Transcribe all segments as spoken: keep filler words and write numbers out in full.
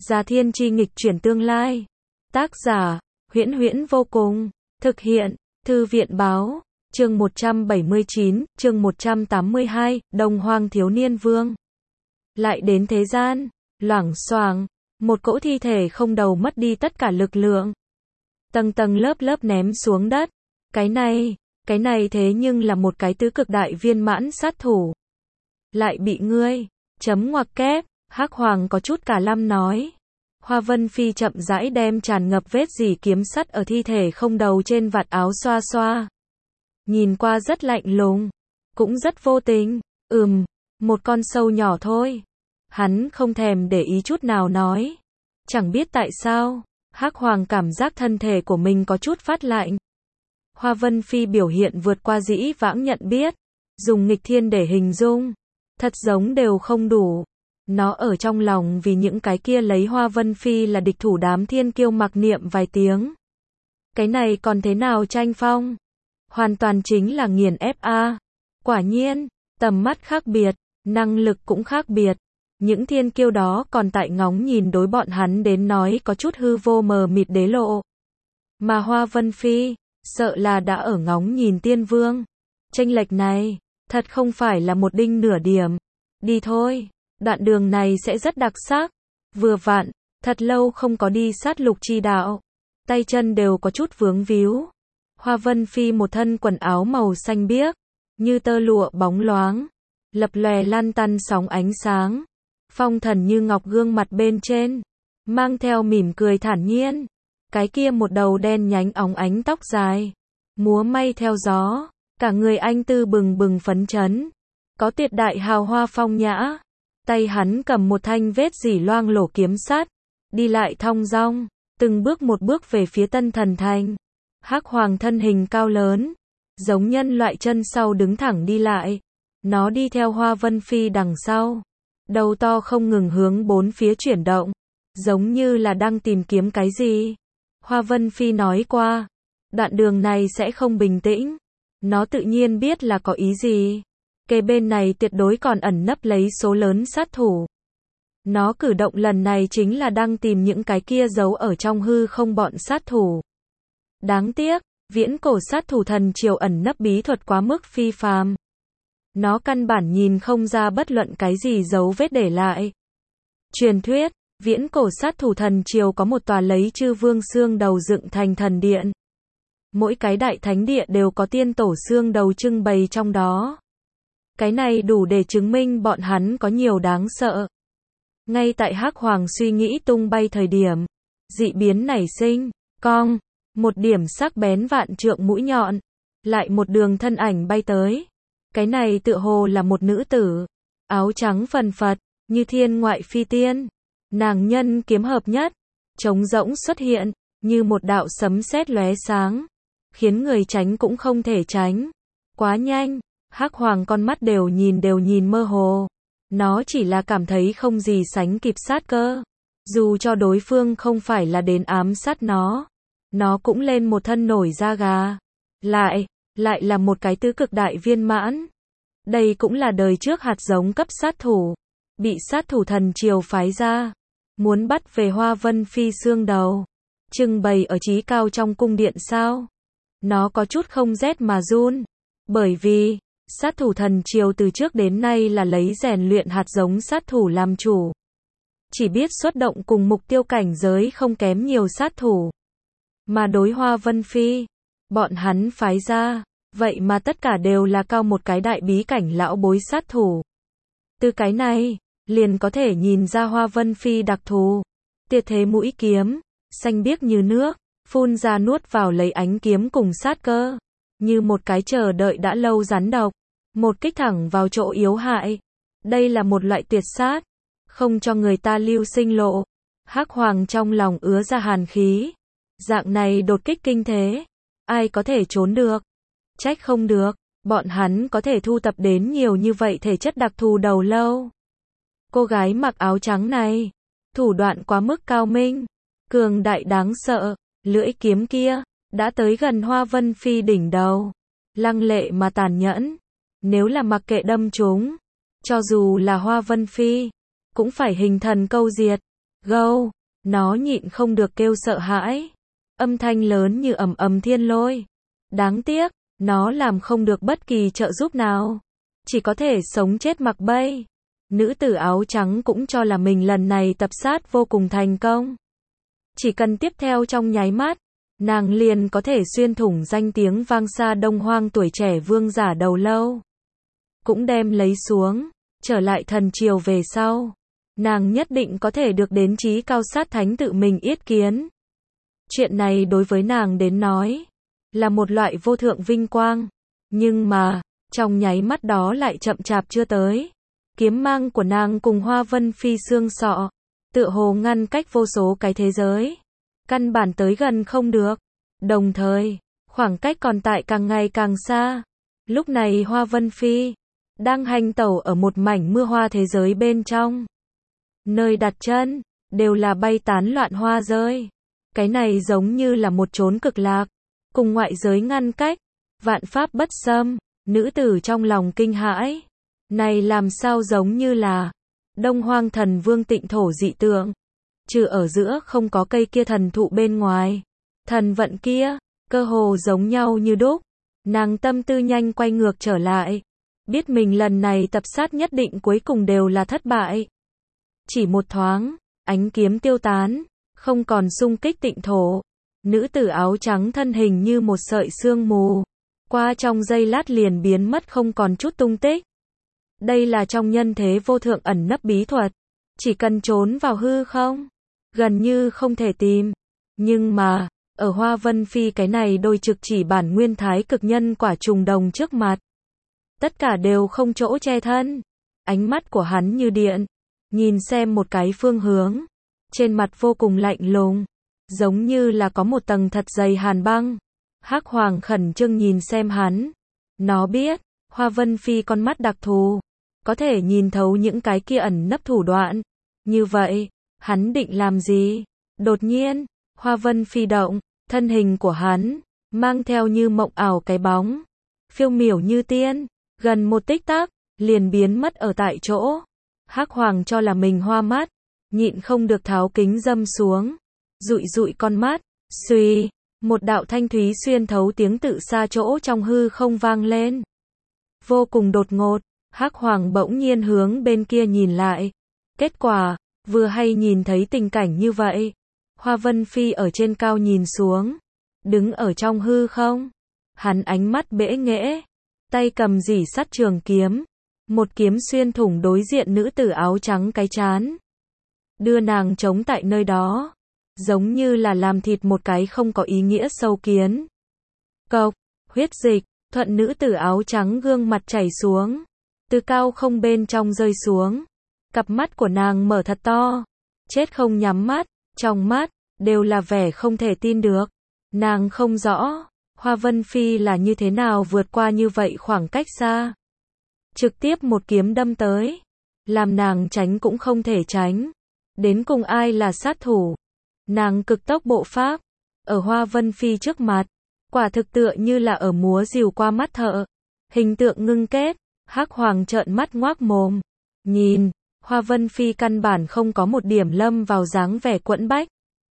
Già Thiên Chi nghịch chuyển tương lai. Tác giả, Huyễn Huyễn vô cùng. Thực hiện, Thư viện báo. Chương một trăm bảy mươi chín, chương một trăm tám mươi hai, Đông Hoang thiếu niên vương. Lại đến thế gian, loảng xoảng, một cỗ thi thể không đầu mất đi tất cả lực lượng. Tầng tầng lớp lớp ném xuống đất. Cái này, cái này thế nhưng là một cái tứ cực đại viên mãn sát thủ. Lại bị ngươi, chấm ngoặc kép, Hắc Hoàng có chút cả lăm nói. Hoa Vân Phi chậm rãi đem tràn ngập vết dỉ kiếm sắt ở thi thể không đầu trên vạt áo xoa xoa. Nhìn qua rất lạnh lùng, cũng rất vô tình, ừm, một con sâu nhỏ thôi. Hắn không thèm để ý chút nào nói. Chẳng biết tại sao, Hắc Hoàng cảm giác thân thể của mình có chút phát lạnh. Hoa Vân Phi biểu hiện vượt qua dĩ vãng nhận biết, dùng nghịch thiên để hình dung, thật giống đều không đủ. Nó ở trong lòng vì những cái kia lấy Hoa Vân Phi là địch thủ đám thiên kiêu mặc niệm vài tiếng. Cái này còn thế nào tranh phong? Hoàn toàn chính là nghiền ép a. Quả nhiên, tầm mắt khác biệt, năng lực cũng khác biệt. Những thiên kiêu đó còn tại ngóng nhìn đối bọn hắn đến nói có chút hư vô mờ mịt đế lộ. Mà Hoa Vân Phi, sợ là đã ở ngóng nhìn tiên vương. Chênh lệch này, thật không phải là một đinh nửa điểm. Đi thôi, đoạn đường này sẽ rất đặc sắc. Vừa vặn, thật lâu không có đi sát lục chi đạo. Tay chân đều có chút vướng víu. Hoa Vân Phi một thân quần áo màu xanh biếc, như tơ lụa bóng loáng, lập lòe lan tăn sóng ánh sáng. Phong thần như ngọc gương mặt bên trên, mang theo mỉm cười thản nhiên. Cái kia một đầu đen nhánh óng ánh tóc dài, múa may theo gió, cả người anh tư bừng bừng phấn chấn, có tuyệt đại hào hoa phong nhã. Tay hắn cầm một thanh vết dỉ loang lổ kiếm sắt, đi lại thong dong, từng bước một bước về phía Tân Thần Thành. Hắc Hoàng thân hình cao lớn, giống nhân loại chân sau đứng thẳng đi lại. Nó đi theo Hoa Vân Phi đằng sau, đầu to không ngừng hướng bốn phía chuyển động, giống như là đang tìm kiếm cái gì. Hoa Vân Phi nói qua, đoạn đường này sẽ không bình tĩnh. Nó tự nhiên biết là có ý gì. Kề bên này tuyệt đối còn ẩn nấp lấy số lớn sát thủ. Nó cử động lần này chính là đang tìm những cái kia giấu ở trong hư không bọn sát thủ. Đáng tiếc, viễn cổ sát thủ thần triều ẩn nấp bí thuật quá mức phi phàm. Nó căn bản nhìn không ra bất luận cái gì dấu vết để lại. Truyền thuyết, viễn cổ sát thủ thần triều có một tòa lấy chư vương xương đầu dựng thành thần điện. Mỗi cái đại thánh địa đều có tiên tổ xương đầu trưng bày trong đó. Cái này đủ để chứng minh bọn hắn có nhiều đáng sợ. Ngay tại Hắc Hoàng suy nghĩ tung bay thời điểm, dị biến nảy sinh, cong, một điểm sắc bén vạn trượng mũi nhọn, lại một đường thân ảnh bay tới. Cái này tựa hồ là một nữ tử, áo trắng phần phật, như thiên ngoại phi tiên. Nàng nhân kiếm hợp nhất, trống rỗng xuất hiện, như một đạo sấm sét lóe sáng, khiến người tránh cũng không thể tránh. Quá nhanh, Hắc Hoàng con mắt đều nhìn đều nhìn mơ hồ. Nó chỉ là cảm thấy không gì sánh kịp sát cơ. Dù cho đối phương không phải là đến ám sát nó, nó cũng lên một thân nổi da gà. Lại, lại là một cái tứ cực đại viên mãn. Đây cũng là đời trước hạt giống cấp sát thủ, bị sát thủ thần triều phái ra, muốn bắt về Hoa Vân Phi xương đầu, trưng bày ở chí cao trong cung điện sao? Nó có chút không rét mà run, bởi vì sát thủ thần triều từ trước đến nay là lấy rèn luyện hạt giống sát thủ làm chủ, chỉ biết xuất động cùng mục tiêu cảnh giới không kém nhiều sát thủ. Mà đối Hoa Vân Phi, bọn hắn phái ra, vậy mà tất cả đều là cao một cái đại bí cảnh lão bối sát thủ. Từ cái này, liền có thể nhìn ra Hoa Vân Phi đặc thù. Tiệt thế mũi kiếm, xanh biếc như nước, phun ra nuốt vào lấy ánh kiếm cùng sát cơ. Như một cái chờ đợi đã lâu rắn độc, một kích thẳng vào chỗ yếu hại. Đây là một loại tuyệt sát, không cho người ta lưu sinh lộ. Hắc Hoàng trong lòng ứa ra hàn khí. Dạng này đột kích kinh thế, ai có thể trốn được? Trách không được, bọn hắn có thể thu tập đến nhiều như vậy thể chất đặc thù đầu lâu. Cô gái mặc áo trắng này, thủ đoạn quá mức cao minh, cường đại đáng sợ, lưỡi kiếm kia, đã tới gần Hoa Vân Phi đỉnh đầu, lăng lệ mà tàn nhẫn. Nếu là mặc kệ đâm chúng, cho dù là Hoa Vân Phi, cũng phải hình thần câu diệt. Gâu, nó nhịn không được kêu sợ hãi. Âm thanh lớn như ầm ầm thiên lôi. Đáng tiếc, nó làm không được bất kỳ trợ giúp nào. Chỉ có thể sống chết mặc bay. Nữ tử áo trắng cũng cho là mình lần này tập sát vô cùng thành công. Chỉ cần tiếp theo trong nháy mắt, nàng liền có thể xuyên thủng danh tiếng vang xa Đông Hoang tuổi trẻ vương giả đầu lâu. Cũng đem lấy xuống, trở lại thần triều về sau. Nàng nhất định có thể được đến chí cao sát thánh tự mình yết kiến. Chuyện này đối với nàng đến nói, là một loại vô thượng vinh quang. Nhưng mà, trong nháy mắt đó lại chậm chạp chưa tới. Kiếm mang của nàng cùng Hoa Vân Phi xương sọ, tựa hồ ngăn cách vô số cái thế giới. Căn bản tới gần không được. Đồng thời, khoảng cách còn tại càng ngày càng xa. Lúc này Hoa Vân Phi đang hành tẩu ở một mảnh mưa hoa thế giới bên trong. Nơi đặt chân, đều là bay tán loạn hoa rơi. Cái này giống như là một chốn cực lạc, cùng ngoại giới ngăn cách, vạn pháp bất xâm. Nữ tử trong lòng kinh hãi. Này làm sao giống như là Đông Hoang thần vương tịnh thổ dị tượng. Trừ ở giữa không có cây kia thần thụ bên ngoài. Thần vận kia, cơ hồ giống nhau như đúc. Nàng tâm tư nhanh quay ngược trở lại. Biết mình lần này tập sát nhất định cuối cùng đều là thất bại. Chỉ một thoáng, ánh kiếm tiêu tán, không còn xung kích tịnh thổ. Nữ tử áo trắng thân hình như một sợi sương mù. Qua trong giây lát liền biến mất không còn chút tung tích. Đây là trong nhân thế vô thượng ẩn nấp bí thuật. Chỉ cần trốn vào hư không, gần như không thể tìm. Nhưng mà, ở Hoa Vân Phi cái này đôi trực chỉ bản nguyên thái cực nhân quả trùng đồng trước mặt. Tất cả đều không chỗ che thân. Ánh mắt của hắn như điện, nhìn xem một cái phương hướng. Trên mặt vô cùng lạnh lùng, giống như là có một tầng thật dày hàn băng. Hắc Hoàng khẩn trương nhìn xem hắn. Nó biết, Hoa Vân Phi con mắt đặc thù, có thể nhìn thấu những cái kia ẩn nấp thủ đoạn. Như vậy, hắn định làm gì? Đột nhiên, Hoa Vân Phi động, thân hình của hắn, mang theo như mộng ảo cái bóng. Phiêu miểu như tiên, gần một tích tắc, liền biến mất ở tại chỗ. Hắc Hoàng cho là mình hoa mắt, nhịn không được tháo kính dâm xuống. Dụi dụi con mắt, xuy, một đạo thanh thúy xuyên thấu tiếng tự xa chỗ trong hư không vang lên. Vô cùng đột ngột, Hắc Hoàng bỗng nhiên hướng bên kia nhìn lại. Kết quả, vừa hay nhìn thấy tình cảnh như vậy. Hoa Vân Phi ở trên cao nhìn xuống, đứng ở trong hư không. Hắn ánh mắt bẽ nghễ, tay cầm rỉ sắt trường kiếm. Một kiếm xuyên thủng đối diện nữ tử áo trắng cái trán. Đưa nàng trống tại nơi đó. Giống như là làm thịt một cái không có ý nghĩa sâu kiến. Cộc, huyết dịch, thuận nữ tử áo trắng gương mặt chảy xuống. Từ cao không bên trong rơi xuống. Cặp mắt của nàng mở thật to. Chết không nhắm mắt, trong mắt, đều là vẻ không thể tin được. Nàng không rõ, Hoa Vân Phi là như thế nào vượt qua như vậy khoảng cách xa. Trực tiếp một kiếm đâm tới. Làm nàng tránh cũng không thể tránh. Đến cùng ai là sát thủ. Nàng cực tốc bộ pháp. Ở Hoa Vân Phi trước mặt. Quả thực tựa như là ở múa rìu qua mắt thợ. Hình tượng ngưng kết. Hắc Hoàng trợn mắt ngoác mồm. Nhìn, Hoa Vân Phi căn bản không có một điểm lâm vào dáng vẻ quẫn bách.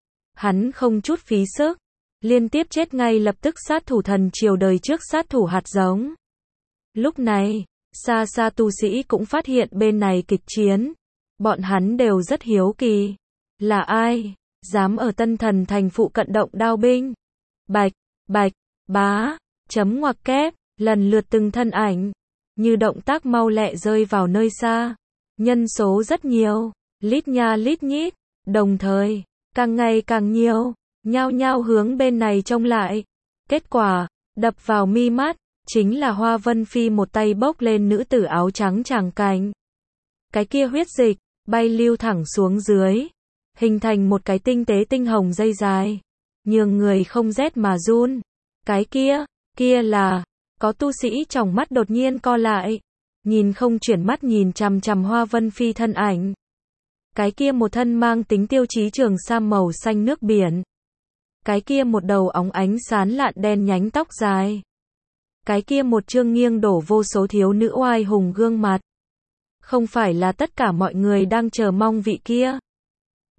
Hắn không chút phí sức. Liên tiếp chết ngay lập tức sát thủ thần triều đời trước sát thủ hạt giống. Lúc này, xa xa tu sĩ cũng phát hiện bên này kịch chiến. Bọn hắn đều rất hiếu kỳ. Là ai? Dám ở Tân Thần thành phụ cận động đao binh? Bạch, bạch, bá, chấm ngoặc kép, lần lượt từng thân ảnh. Như động tác mau lẹ rơi vào nơi xa. Nhân số rất nhiều, lít nha lít nhít, đồng thời, càng ngày càng nhiều, nhao nhao hướng bên này trông lại. Kết quả, đập vào mi mắt, chính là Hoa Vân Phi một tay bốc lên nữ tử áo trắng tràng cảnh. Cái kia huyết dịch, bay lưu thẳng xuống dưới, hình thành một cái tinh tế tinh hồng dây dài, nhường người không rét mà run. Cái kia, kia là, có tu sĩ trong mắt đột nhiên co lại, nhìn không chuyển mắt nhìn chằm chằm Hoa Vân Phi thân ảnh. Cái kia một thân mang tính tiêu chí trường sam màu xanh nước biển. Cái kia một đầu óng ánh sán lạn đen nhánh tóc dài. Cái kia một trương nghiêng đổ vô số thiếu nữ oai hùng gương mặt. Không phải là tất cả mọi người đang chờ mong vị kia.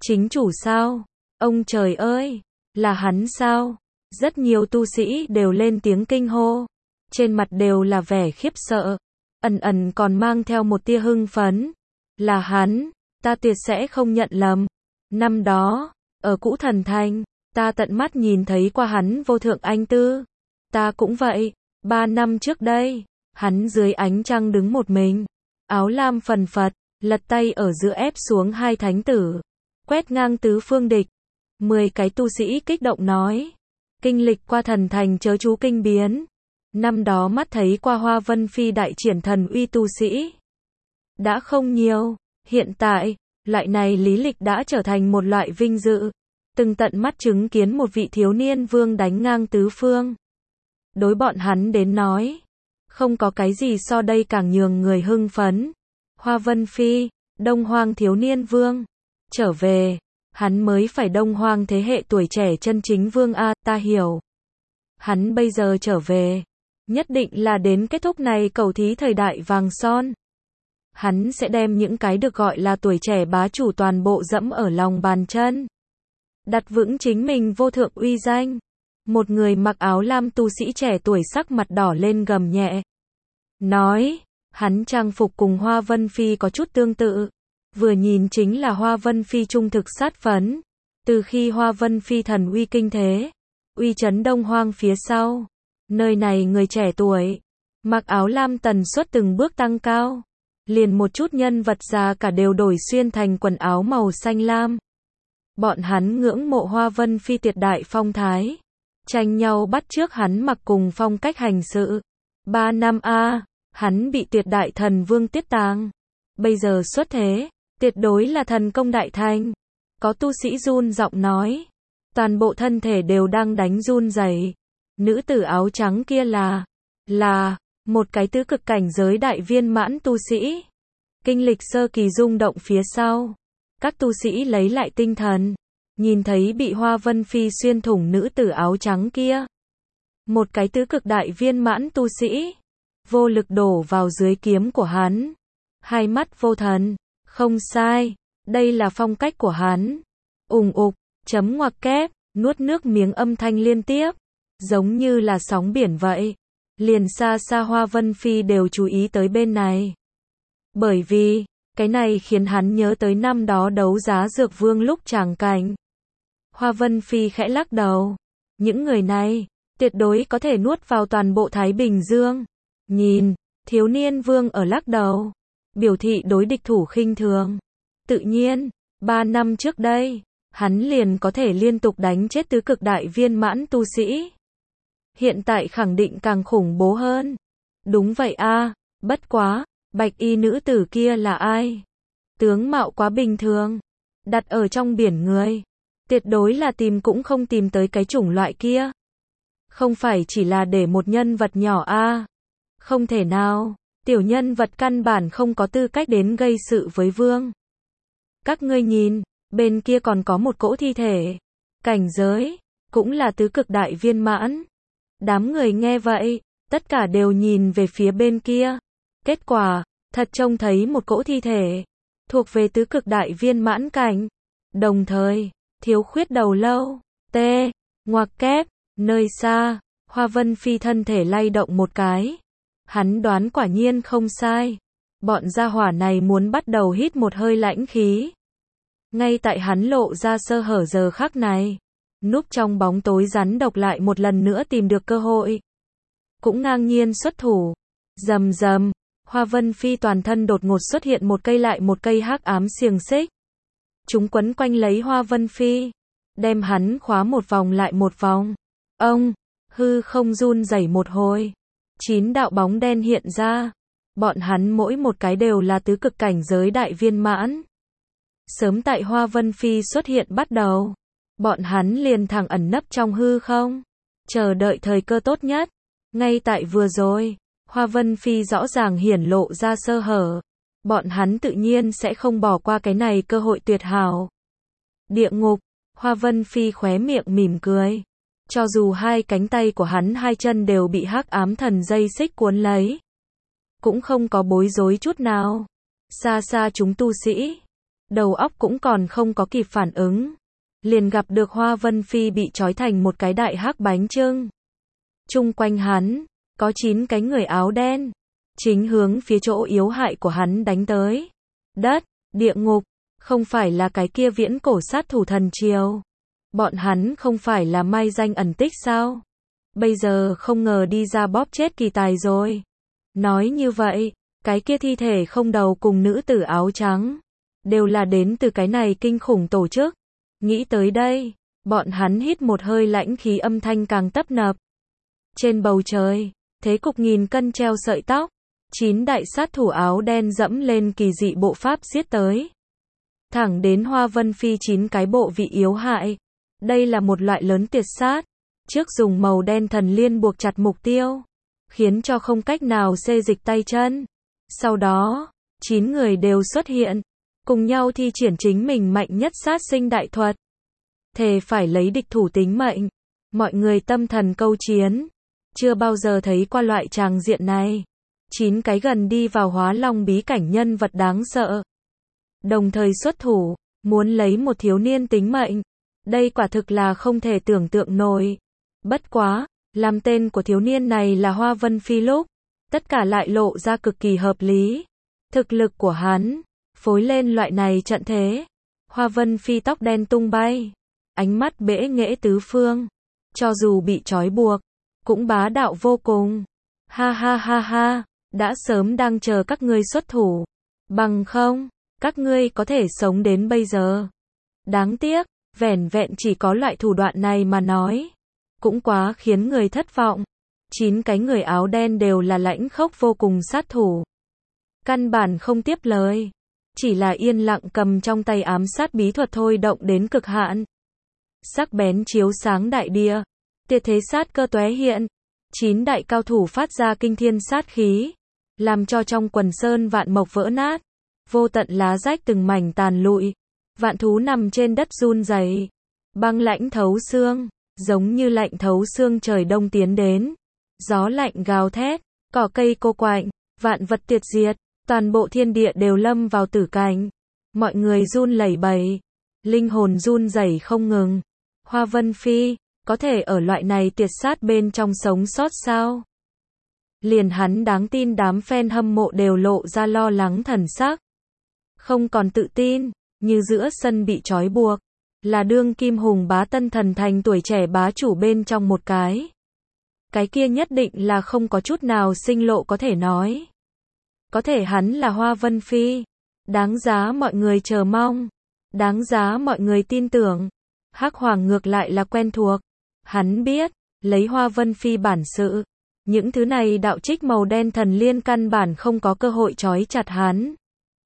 Chính chủ sao? Ông trời ơi, là hắn sao? Rất nhiều tu sĩ đều lên tiếng kinh hô, trên mặt đều là vẻ khiếp sợ, ẩn ẩn còn mang theo một tia hưng phấn. Là hắn, ta tuyệt sẽ không nhận lầm. Năm đó, ở Cũ Thần Thành, ta tận mắt nhìn thấy qua hắn vô thượng anh tư. Ta cũng vậy, ba năm trước đây, hắn dưới ánh trăng đứng một mình, áo lam phần phật, lật tay ở giữa ép xuống hai thánh tử, quét ngang tứ phương địch. Mười cái tu sĩ kích động nói, kinh lịch qua thần thành chớ chú kinh biến. Năm đó mắt thấy qua Hoa Vân Phi đại triển thần uy tu sĩ đã không nhiều, hiện tại, loại này lý lịch đã trở thành một loại vinh dự. Từng tận mắt chứng kiến một vị thiếu niên vương đánh ngang tứ phương. Đối bọn hắn đến nói, không có cái gì so đây càng nhường người hưng phấn. Hoa Vân Phi, Đông Hoang thiếu niên vương, trở về, hắn mới phải Đông Hoang thế hệ tuổi trẻ chân chính vương a, ta hiểu. Hắn bây giờ trở về, nhất định là đến kết thúc này cầu thí thời đại vàng son. Hắn sẽ đem những cái được gọi là tuổi trẻ bá chủ toàn bộ dẫm ở lòng bàn chân, đặt vững chính mình vô thượng uy danh. Một người mặc áo lam tu sĩ trẻ tuổi sắc mặt đỏ lên gầm nhẹ, nói, hắn trang phục cùng Hoa Vân Phi có chút tương tự, vừa nhìn chính là Hoa Vân Phi trung thực sát phấn. Từ khi Hoa Vân Phi thần uy kinh thế, uy chấn Đông Hoang phía sau, nơi này người trẻ tuổi mặc áo lam tần suất từng bước tăng cao, liền một chút nhân vật già cả đều đổi xuyên thành quần áo màu xanh lam. Bọn hắn ngưỡng mộ Hoa Vân Phi tuyệt đại phong thái, tranh nhau bắt chước hắn mặc cùng phong cách hành sự. Ba năm a, hắn bị tuyệt đại thần vương tiết tàng, bây giờ xuất thế, tuyệt đối là thần công đại thành. Có tu sĩ run giọng nói, toàn bộ thân thể đều đang đánh run rẩy. Nữ tử áo trắng kia là, là, một cái tứ cực cảnh giới đại viên mãn tu sĩ. Kinh lịch sơ kỳ rung động phía sau, các tu sĩ lấy lại tinh thần, nhìn thấy bị Hoa Vân Phi xuyên thủng nữ tử áo trắng kia. Một cái tứ cực đại viên mãn tu sĩ, vô lực đổ vào dưới kiếm của hắn. Hai mắt vô thần, không sai, đây là phong cách của hắn. Ùng ục, chấm ngoặc kép, nuốt nước miếng âm thanh liên tiếp, giống như là sóng biển vậy. Liền xa xa Hoa Vân Phi đều chú ý tới bên này. Bởi vì, cái này khiến hắn nhớ tới năm đó đấu giá dược vương lúc tràng cảnh. Hoa Vân Phi khẽ lắc đầu. Những người này, tuyệt đối có thể nuốt vào toàn bộ Thái Bình Dương. Nhìn, thiếu niên vương ở lắc đầu, biểu thị đối địch thủ khinh thường. Tự nhiên, ba năm trước đây, hắn liền có thể liên tục đánh chết tứ cực đại viên mãn tu sĩ. Hiện tại khẳng định càng khủng bố hơn. Đúng vậy a, bất quá, bạch y nữ tử kia là ai? Tướng mạo quá bình thường, đặt ở trong biển người, tuyệt đối là tìm cũng không tìm tới cái chủng loại kia. Không phải chỉ là để một nhân vật nhỏ a. Không thể nào, tiểu nhân vật căn bản không có tư cách đến gây sự với vương. Các ngươi nhìn, bên kia còn có một cỗ thi thể, cảnh giới, cũng là tứ cực đại viên mãn. Đám người nghe vậy, tất cả đều nhìn về phía bên kia. Kết quả, thật trông thấy một cỗ thi thể, thuộc về tứ cực đại viên mãn cảnh. Đồng thời, thiếu khuyết đầu lâu, tê, ngoặc kép, nơi xa, Hoa Vân Phi thân thể lay động một cái. Hắn đoán quả nhiên không sai. Bọn gia hỏa này muốn bắt đầu hít một hơi lãnh khí. Ngay tại hắn lộ ra sơ hở giờ khắc này, núp trong bóng tối rắn độc lại một lần nữa tìm được cơ hội. Cũng ngang nhiên xuất thủ. Rầm rầm, Hoa Vân Phi toàn thân đột ngột xuất hiện một cây lại một cây hắc ám xiềng xích. Chúng quấn quanh lấy Hoa Vân Phi, đem hắn khóa một vòng lại một vòng. Ông, hư không run rẩy một hồi. Chín đạo bóng đen hiện ra. Bọn hắn mỗi một cái đều là tứ cực cảnh giới đại viên mãn. Sớm tại Hoa Vân Phi xuất hiện bắt đầu, bọn hắn liền thẳng ẩn nấp trong hư không, chờ đợi thời cơ tốt nhất. Ngay tại vừa rồi, Hoa Vân Phi rõ ràng hiển lộ ra sơ hở. Bọn hắn tự nhiên sẽ không bỏ qua cái này cơ hội tuyệt hảo. Địa ngục, Hoa Vân Phi khóe miệng mỉm cười. Cho dù hai cánh tay của hắn hai chân đều bị hắc ám thần dây xích cuốn lấy, cũng không có bối rối chút nào. Xa xa chúng tu sĩ, đầu óc cũng còn không có kịp phản ứng. Liền gặp được Hoa Vân Phi bị trói thành một cái đại hắc bánh chưng. Chung quanh hắn, có chín cái người áo đen, chính hướng phía chỗ yếu hại của hắn đánh tới. Đất, địa ngục, không phải là cái kia viễn cổ sát thủ thần triều. Bọn hắn không phải là mai danh ẩn tích sao? Bây giờ không ngờ đi ra bóp chết kỳ tài rồi. Nói như vậy, cái kia thi thể không đầu cùng nữ tử áo trắng, đều là đến từ cái này kinh khủng tổ chức. Nghĩ tới đây, bọn hắn hít một hơi lãnh khí, âm thanh càng tấp nập. Trên bầu trời, thế cục nghìn cân treo sợi tóc, chín đại sát thủ áo đen dẫm lên kỳ dị bộ pháp giết tới. Thẳng đến Hoa Vân Phi chín cái bộ vị yếu hại. Đây là một loại lớn tiệt sát. Trước dùng màu đen thần liên buộc chặt mục tiêu, khiến cho không cách nào xê dịch tay chân. Sau đó, chín người đều xuất hiện, cùng nhau thi triển chính mình mạnh nhất sát sinh đại thuật. Thề phải lấy địch thủ tính mệnh. Mọi người tâm thần câu chiến. Chưa bao giờ thấy qua loại tràng diện này. Chín cái gần đi vào hóa long bí cảnh nhân vật đáng sợ. Đồng thời xuất thủ, muốn lấy một thiếu niên tính mệnh. Đây quả thực là không thể tưởng tượng nổi. Bất quá, làm tên của thiếu niên này là Hoa Vân Phi lúc, tất cả lại lộ ra cực kỳ hợp lý. Thực lực của hắn, phối lên loại này trận thế. Hoa Vân Phi tóc đen tung bay, ánh mắt bẽ nghễ tứ phương. Cho dù bị trói buộc, cũng bá đạo vô cùng. Ha ha ha ha, đã sớm đang chờ các ngươi xuất thủ. Bằng không, các ngươi có thể sống đến bây giờ. Đáng tiếc, vẻn vẹn chỉ có loại thủ đoạn này mà nói. Cũng quá khiến người thất vọng. Chín cái người áo đen đều là lãnh khốc vô cùng sát thủ. Căn bản không tiếp lời. Chỉ là yên lặng cầm trong tay ám sát bí thuật thôi động đến cực hạn. Sắc bén chiếu sáng đại địa. Tiệt thế sát cơ tóe hiện. Chín đại cao thủ phát ra kinh thiên sát khí. Làm cho trong quần sơn vạn mộc vỡ nát. Vô tận lá rách từng mảnh tàn lụi. Vạn thú nằm trên đất run rẩy. Băng lãnh thấu xương. Giống như lạnh thấu xương trời đông tiến đến. Gió lạnh gào thét. Cỏ cây cô quạnh. Vạn vật tiệt diệt. Toàn bộ thiên địa đều lâm vào tử cảnh. Mọi người run lẩy bẩy. Linh hồn run rẩy không ngừng. Hoa Vân Phi, có thể ở loại này tiệt sát bên trong sống sót sao? Liền hắn đáng tin đám fan hâm mộ đều lộ ra lo lắng thần sắc. Không còn tự tin, như giữa sân bị trói buộc. Là đương kim hùng bá tân thần thành tuổi trẻ bá chủ bên trong một cái. Cái kia nhất định là không có chút nào sinh lộ có thể nói. Có thể hắn là Hoa Vân Phi. Đáng giá mọi người chờ mong. Đáng giá mọi người tin tưởng. Hắc Hoàng ngược lại là quen thuộc. Hắn biết, lấy Hoa Vân Phi bản sự. Những thứ này đạo trích màu đen thần liên căn bản không có cơ hội trói chặt hắn.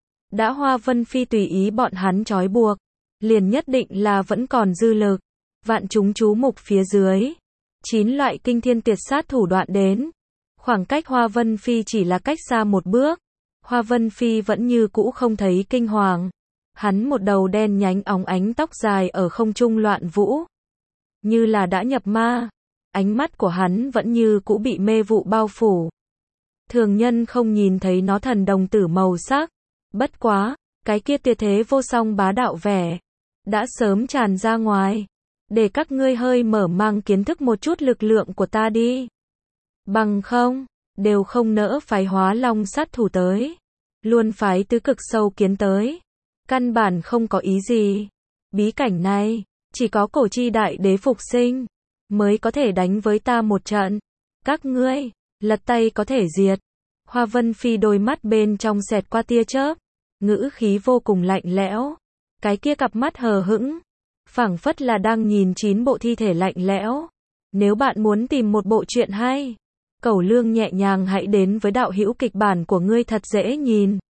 Đã Hoa Vân Phi tùy ý bọn hắn trói buộc. Liền nhất định là vẫn còn dư lực. Vạn chúng chú mục phía dưới. Chín loại kinh thiên tiệt sát thủ đoạn đến. Khoảng cách Hoa Vân Phi chỉ là cách xa một bước. Hoa Vân Phi vẫn như cũ không thấy kinh hoàng. Hắn một đầu đen nhánh óng ánh tóc dài ở không trung loạn vũ. Như là đã nhập ma. Ánh mắt của hắn vẫn như cũ bị mê vụ bao phủ. Thường nhân không nhìn thấy nó thần đồng tử màu sắc. Bất quá, cái kia tuyệt thế vô song bá đạo vẻ. Đã sớm tràn ra ngoài. Để các ngươi hơi mở mang kiến thức một chút lực lượng của ta đi. Bằng không, đều không nỡ phái hóa long sát thủ tới. Luôn phái tứ cực sâu kiến tới. Căn bản không có ý gì. Bí cảnh này, chỉ có cổ chi đại đế phục sinh, mới có thể đánh với ta một trận. Các ngươi, lật tay có thể diệt. Hoa Vân Phi đôi mắt bên trong xẹt qua tia chớp. Ngữ khí vô cùng lạnh lẽo. Cái kia cặp mắt hờ hững. Phảng phất là đang nhìn chín bộ thi thể lạnh lẽo. Nếu bạn muốn tìm một bộ truyện hay, Cẩu Lương nhẹ nhàng hãy đến với đạo hữu kịch bản của ngươi thật dễ nhìn.